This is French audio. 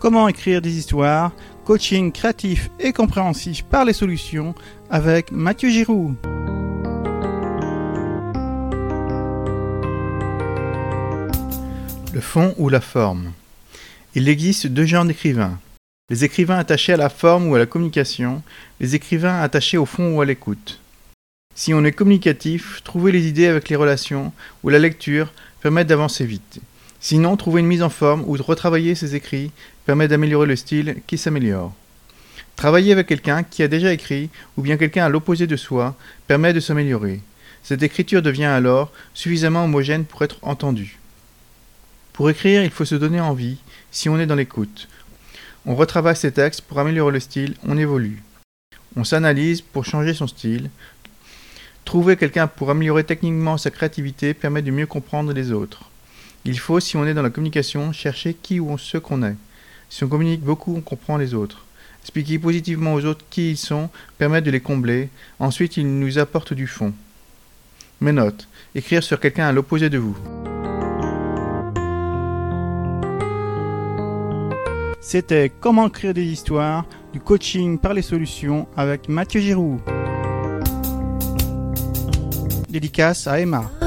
Comment écrire des histoires, coaching créatif et compréhensif par les solutions avec Mathieu Giroux. Le fond ou la forme. Il existe deux genres d'écrivains. Les écrivains attachés à la forme ou à la communication, les écrivains attachés au fond ou à l'écoute. Si on est communicatif, trouver les idées avec les relations ou la lecture permet d'avancer vite. Sinon, trouver une mise en forme ou de retravailler ses écrits permet d'améliorer le style qui s'améliore. Travailler avec quelqu'un qui a déjà écrit ou bien quelqu'un à l'opposé de soi permet de s'améliorer. Cette écriture devient alors suffisamment homogène pour être entendue. Pour écrire, il faut se donner envie si on est dans l'écoute. On retravaille ses textes pour améliorer le style, on évolue. On s'analyse pour changer son style. Trouver quelqu'un pour améliorer techniquement sa créativité permet de mieux comprendre les autres. Il faut, si on est dans la communication, chercher qui ou ce qu'on est. Si on communique beaucoup, on comprend les autres. Expliquer positivement aux autres qui ils sont permet de les combler. Ensuite, ils nous apportent du fond. Mes notes. Écrire sur quelqu'un à l'opposé de vous. C'était Comment écrire des histoires, du coaching par les solutions avec Mathieu Giroux. Dédicace à Emma.